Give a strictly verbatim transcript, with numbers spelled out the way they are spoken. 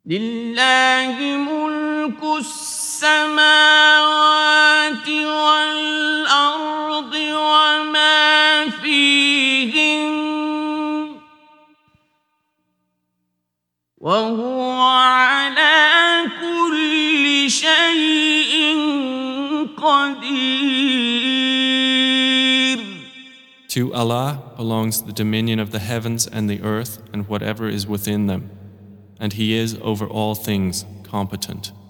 لله ملك السماوات والأرض وما فيهن وهو على كل شيء قدير. To Allah belongs the dominion of the heavens and the earth and whatever is within them, and He is over all things competent.